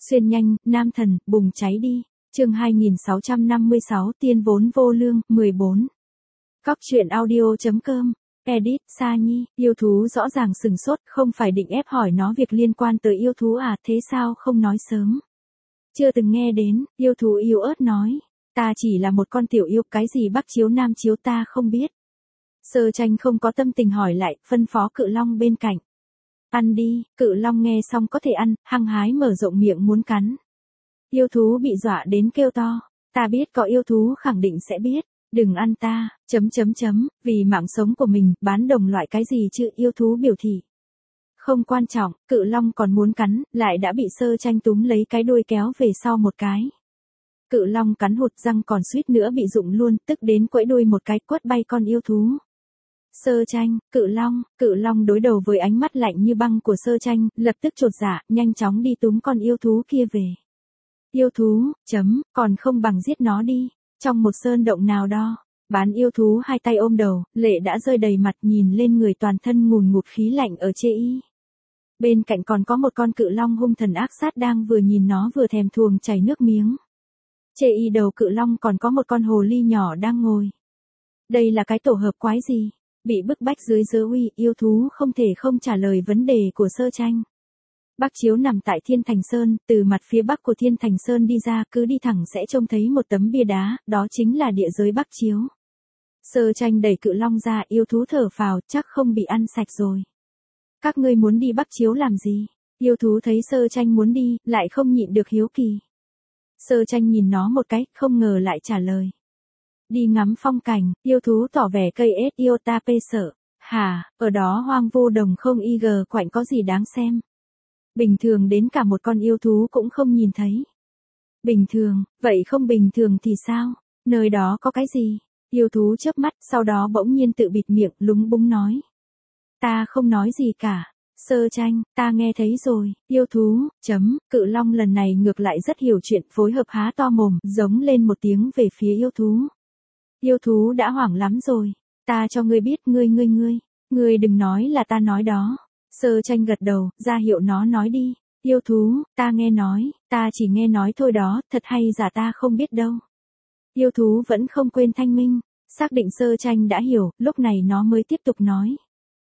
Xuyên nhanh, nam thần, bùng cháy đi. Chương 2656 tiên vốn vô lương, 14. Cóc truyện audio.com. Edit, Sa Nhi, yêu thú rõ ràng sừng sốt, không phải định ép hỏi nó việc liên quan tới yêu thú à, thế sao không nói sớm? Chưa từng nghe đến, yêu thú yếu ớt nói. Ta chỉ là một con tiểu yêu, cái gì bắc chiếu nam chiếu ta không biết. Sơ Tranh không có tâm tình hỏi lại, phân phó Cự Long bên cạnh. Ăn đi, Cự Long nghe xong có thể ăn, hăng hái mở rộng miệng muốn cắn. Yêu thú bị dọa đến kêu to. Ta biết có yêu thú khẳng định sẽ biết. Đừng ăn ta, vì mạng sống của mình, bán đồng loại cái gì chứ, yêu thú biểu thị. Không quan trọng, Cự Long còn muốn cắn, lại đã bị Sơ Tranh túm lấy cái đuôi kéo về sau một cái. Cự Long cắn hụt răng còn suýt nữa bị rụng luôn, tức đến quẫy đuôi một cái quất bay con yêu thú. Sơ Tranh, Cự Long đối đầu với ánh mắt lạnh như băng của Sơ Tranh, lập tức chột dạ, nhanh chóng đi túm con yêu thú kia về. Yêu thú, còn không bằng giết nó đi. Trong một sơn động nào đó, bán yêu thú hai tay ôm đầu, lệ đã rơi đầy mặt nhìn lên người toàn thân ngùn ngụt khí lạnh ở chê y. Bên cạnh còn có một con Cự Long hung thần ác sát đang vừa nhìn nó vừa thèm thuồng chảy nước miếng. Chê y đầu Cự Long còn có một con hồ ly nhỏ đang ngồi. Đây là cái tổ hợp quái gì? Bị bức bách dưới giới uy, yêu thú không thể không trả lời vấn đề của Sơ Tranh. Bắc Chiếu nằm tại Thiên Thành Sơn, từ mặt phía bắc của Thiên Thành Sơn đi ra, cứ đi thẳng sẽ trông thấy một tấm bia đá, đó chính là địa giới Bắc Chiếu. Sơ Tranh đẩy Cự Long ra, yêu thú thở phào, chắc không bị ăn sạch rồi. Các ngươi muốn đi Bắc Chiếu làm gì? Yêu thú thấy Sơ Tranh muốn đi, lại không nhịn được hiếu kỳ. Sơ Tranh nhìn nó một cái, không ngờ lại trả lời. Đi ngắm phong cảnh, yêu thú tỏ vẻ cây ết yêu ta pê sợ. Hả, ở đó hoang vô đồng không quạnh có gì đáng xem. Bình thường đến cả một con yêu thú cũng không nhìn thấy. Bình thường, vậy không bình thường thì sao? Nơi đó có cái gì? Yêu thú chớp mắt, sau đó bỗng nhiên tự bịt miệng, lúng búng nói. Ta không nói gì cả. Sơ Tranh, ta nghe thấy rồi. Yêu thú, Cự Long lần này ngược lại rất hiểu chuyện, phối hợp há to mồm, giống lên một tiếng về phía yêu thú. Yêu thú đã hoảng lắm rồi. Ta cho ngươi biết, ngươi đừng nói là ta nói đó. Sơ Tranh gật đầu, ra hiệu nó nói đi. Yêu thú, ta nghe nói, ta chỉ nghe nói thôi đó, thật hay giả ta không biết đâu. Yêu thú vẫn không quên thanh minh, xác định Sơ Tranh đã hiểu, lúc này nó mới tiếp tục nói.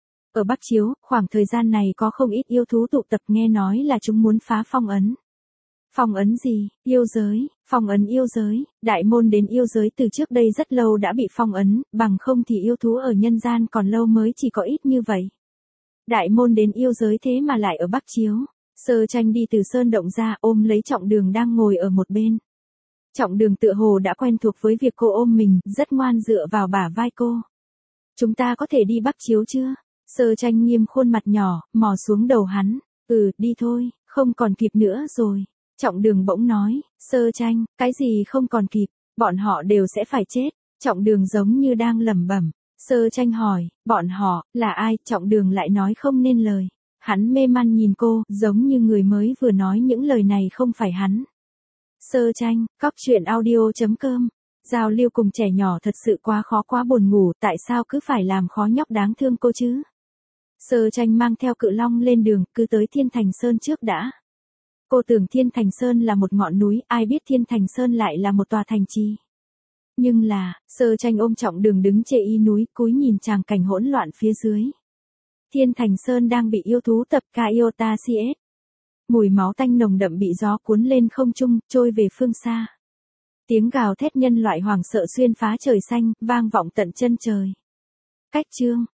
Ở Bắc Chiếu, khoảng thời gian này có không ít yêu thú tụ tập, nghe nói là chúng muốn phá phong ấn. Phong ấn gì? Yêu giới, phong ấn yêu giới, đại môn đến yêu giới từ trước đây rất lâu đã bị phong ấn, bằng không thì yêu thú ở nhân gian còn lâu mới chỉ có ít như vậy. Đại môn đến yêu giới thế mà lại ở Bắc Chiếu. Sơ Tranh đi từ sơn động ra, ôm lấy Trọng Đường đang ngồi ở một bên. Trọng Đường tựa hồ đã quen thuộc với việc cô ôm mình, rất ngoan dựa vào bả vai cô. Chúng ta có thể đi Bắc Chiếu chưa? Sơ Tranh nghiêm khuôn mặt nhỏ, mò xuống đầu hắn. Đi thôi, không còn kịp nữa rồi. Trọng Đường bỗng nói. Sơ Tranh, cái gì không còn kịp, bọn họ đều sẽ phải chết. Trọng Đường giống như đang lẩm bẩm. Sơ Tranh hỏi, bọn họ, là ai? Trọng Đường lại nói không nên lời. Hắn mê man nhìn cô, giống như người mới vừa nói những lời này không phải hắn. Sơ Tranh, cóc truyện audio.com. Giao lưu cùng trẻ nhỏ thật sự quá khó quá buồn ngủ, tại sao cứ phải làm khó nhóc đáng thương cô chứ? Sơ Tranh mang theo Cự Long lên đường, cứ tới Thiên Thành Sơn trước đã. Cô tưởng Thiên Thành Sơn là một ngọn núi, ai biết Thiên Thành Sơn lại là một tòa thành trì. Nhưng là, Sơ Tranh ôm Trọng Đường đứng chê y núi, cúi nhìn tràng cảnh hỗn loạn phía dưới. Thiên Thành Sơn đang bị yêu thú tập Kaiota CS. Mùi máu tanh nồng đậm bị gió cuốn lên không trung, trôi về phương xa. Tiếng gào thét nhân loại hoảng sợ xuyên phá trời xanh, vang vọng tận chân trời. Cách chương,